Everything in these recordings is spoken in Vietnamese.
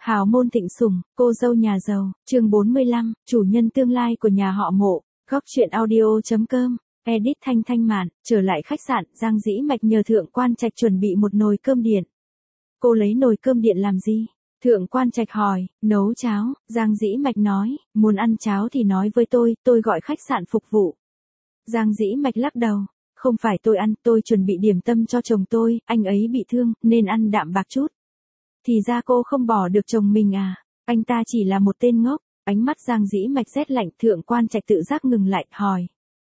Hào môn thịnh sủng, cô dâu nhà giàu, chương 45, chủ nhân tương lai của nhà họ Mộ, góc truyện audio.com, edit Thanh Thanh Mạn, trở lại khách sạn, Giang Dĩ Mạch nhờ Thượng Quan Trạch chuẩn bị một nồi cơm điện. Cô lấy nồi cơm điện làm gì? Thượng Quan Trạch hỏi, nấu cháo, Giang Dĩ Mạch nói, muốn ăn cháo thì nói với tôi gọi khách sạn phục vụ. Giang Dĩ Mạch lắc đầu, không phải tôi ăn, tôi chuẩn bị điểm tâm cho chồng tôi, anh ấy bị thương, nên ăn đạm bạc chút. Thì ra cô không bỏ được chồng mình à, anh ta chỉ là một tên ngốc, ánh mắt Giang Dĩ Mạch rét lạnh. Thượng Quan Trạch tự giác ngừng lại, hỏi.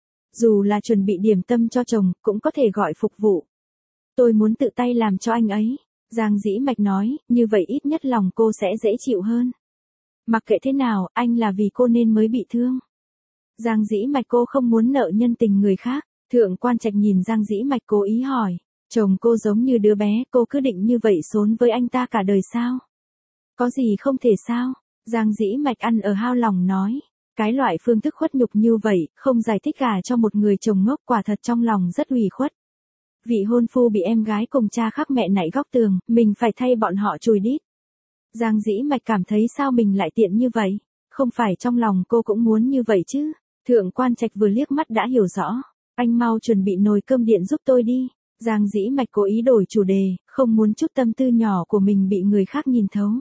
Dù là chuẩn bị điểm tâm cho chồng, cũng có thể gọi phục vụ. Tôi muốn tự tay làm cho anh ấy. Giang Dĩ Mạch nói, như vậy ít nhất lòng cô sẽ dễ chịu hơn. Mặc kệ thế nào, anh là vì cô nên mới bị thương. Giang Dĩ Mạch, cô không muốn nợ nhân tình người khác. Thượng Quan Trạch nhìn Giang Dĩ Mạch cố ý hỏi. Chồng cô giống như đứa bé, cô cứ định như vậy xốn với anh ta cả đời sao? Có gì không thể sao? Giang Dĩ Mạch ăn ở hao lòng nói. Cái loại phương thức khuất nhục như vậy, không giải thích cả cho một người chồng ngốc, quả thật trong lòng rất ủy khuất. Vị hôn phu bị em gái cùng cha khác mẹ nạy góc tường, mình phải thay bọn họ chùi đít. Giang Dĩ Mạch cảm thấy sao mình lại tiện như vậy? Không phải trong lòng cô cũng muốn như vậy chứ? Thượng Quan Trạch vừa liếc mắt đã hiểu rõ. Anh mau chuẩn bị nồi cơm điện giúp tôi đi. Giang Dĩ Mạch cố ý đổi chủ đề, không muốn chút tâm tư nhỏ của mình bị người khác nhìn thấu.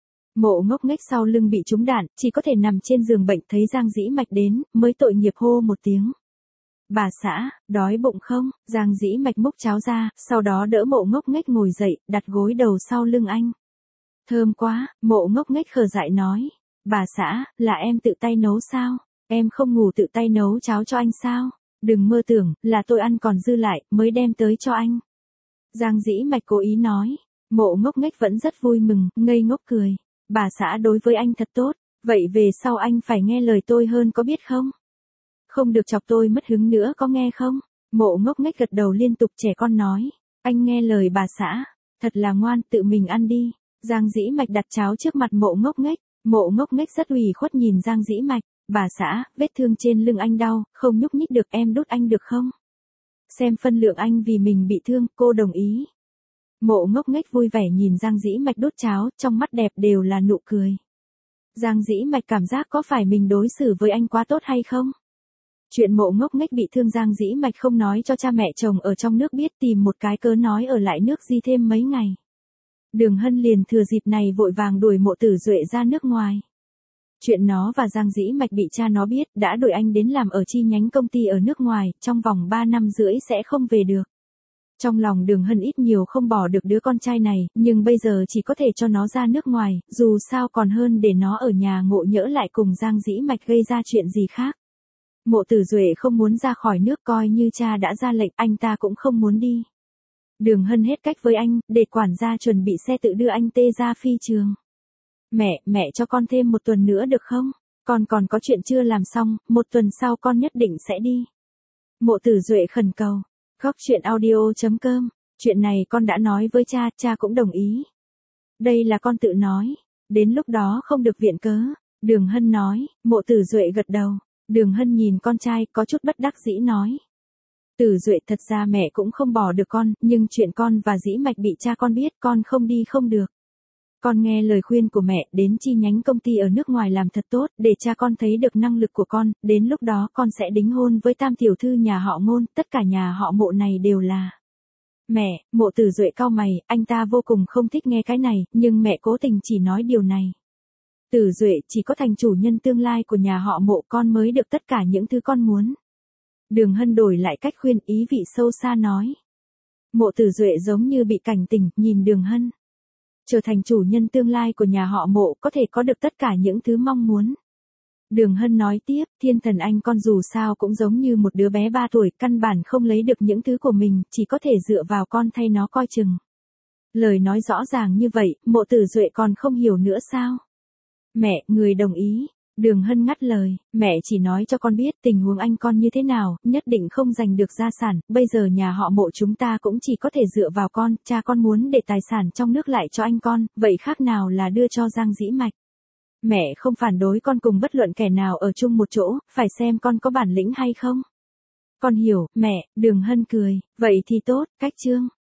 Mộ ngốc nghếch sau lưng bị trúng đạn, chỉ có thể nằm trên giường bệnh, thấy Giang Dĩ Mạch đến, mới tội nghiệp hô một tiếng. Bà xã, đói bụng không? Giang Dĩ Mạch múc cháo ra, sau đó đỡ mộ ngốc nghếch ngồi dậy, đặt gối đầu sau lưng anh. Thơm quá, mộ ngốc nghếch khờ dại nói. Bà xã, là em tự tay nấu sao? Em không ngủ tự tay nấu cháo cho anh sao? Đừng mơ tưởng, là tôi ăn còn dư lại, mới đem tới cho anh. Giang Dĩ Mạch cố ý nói. Mộ ngốc nghếch vẫn rất vui mừng, ngây ngốc cười. Bà xã đối với anh thật tốt, vậy về sau anh phải nghe lời tôi hơn có biết không? Không được chọc tôi mất hứng nữa có nghe không? Mộ ngốc nghếch gật đầu liên tục, trẻ con nói. Anh nghe lời bà xã, thật là ngoan, tự mình ăn đi. Giang Dĩ Mạch đặt cháo trước mặt mộ ngốc nghếch. Mộ ngốc nghếch rất ủy khuất nhìn Giang Dĩ Mạch. Bà xã, vết thương trên lưng anh đau, không nhúc nhích được, em đút anh được không? Xem phân lượng anh vì mình bị thương, cô đồng ý. Mộ ngốc nghếch vui vẻ nhìn Giang Dĩ Mạch đút cháo, trong mắt đẹp đều là nụ cười. Giang Dĩ Mạch cảm giác có phải mình đối xử với anh quá tốt hay không? Chuyện mộ ngốc nghếch bị thương Giang Dĩ Mạch không nói cho cha mẹ chồng ở trong nước biết, tìm một cái cớ nói ở lại nước Di thêm mấy ngày. Đường Hân liền thừa dịp này vội vàng đuổi Mộ Tử Duệ ra nước ngoài. Chuyện nó và Giang Dĩ Mạch bị cha nó biết, đã đuổi anh đến làm ở chi nhánh công ty ở nước ngoài, trong vòng 3 năm rưỡi sẽ không về được. Trong lòng Đường Hân ít nhiều không bỏ được đứa con trai này, nhưng bây giờ chỉ có thể cho nó ra nước ngoài, dù sao còn hơn để nó ở nhà ngộ nhỡ lại cùng Giang Dĩ Mạch gây ra chuyện gì khác. Mộ Tử Duệ không muốn ra khỏi nước, coi như cha đã ra lệnh, anh ta cũng không muốn đi. Đường Hân hết cách với anh, để quản gia chuẩn bị xe tự đưa anh tê ra phi trường. Mẹ cho con thêm 1 tuần nữa được không? Con còn có chuyện chưa làm xong, 1 tuần sau con nhất định sẽ đi. Mộ Tử Duệ khẩn cầu. Góc truyện audio.com, chuyện này con đã nói với cha cũng đồng ý. Đây là con tự nói, đến lúc đó không được viện cớ. Đường Hân nói. Mộ Tử Duệ gật đầu. Đường Hân nhìn con trai, có chút bất đắc dĩ nói. Tử Duệ, thật ra mẹ cũng không bỏ được con, nhưng chuyện con và Dĩ Mạch bị cha con biết, con không đi không được. Con nghe lời khuyên của mẹ, đến chi nhánh công ty ở nước ngoài làm thật tốt, để cha con thấy được năng lực của con, đến lúc đó con sẽ đính hôn với tam tiểu thư nhà họ Ngôn, tất cả nhà họ Mộ này đều là. Mẹ, Mộ Tử Duệ cau mày, anh ta vô cùng không thích nghe cái này, nhưng mẹ cố tình chỉ nói điều này. Tử Duệ, chỉ có thành chủ nhân tương lai của nhà họ Mộ con mới được tất cả những thứ con muốn. Đường Hân đổi lại cách khuyên, ý vị sâu xa nói. Mộ Tử Duệ giống như bị cảnh tỉnh, nhìn Đường Hân. Trở thành chủ nhân tương lai của nhà họ Mộ, có thể có được tất cả những thứ mong muốn. Đường Hân nói tiếp, Thiên Thần anh con dù sao cũng giống như một đứa bé 3 tuổi, căn bản không lấy được những thứ của mình, chỉ có thể dựa vào con thay nó coi chừng. Lời nói rõ ràng như vậy, Mộ Tử Duệ còn không hiểu nữa sao? Mẹ, người đồng ý. Đường Hân ngắt lời, mẹ chỉ nói cho con biết tình huống anh con như thế nào, nhất định không giành được gia sản, bây giờ nhà họ Mộ chúng ta cũng chỉ có thể dựa vào con, cha con muốn để tài sản trong nước lại cho anh con, vậy khác nào là đưa cho Giang Dĩ Mạch. Mẹ không phản đối con cùng bất luận kẻ nào ở chung một chỗ, phải xem con có bản lĩnh hay không. Con hiểu, mẹ. Đường Hân cười, vậy thì tốt, cách chương.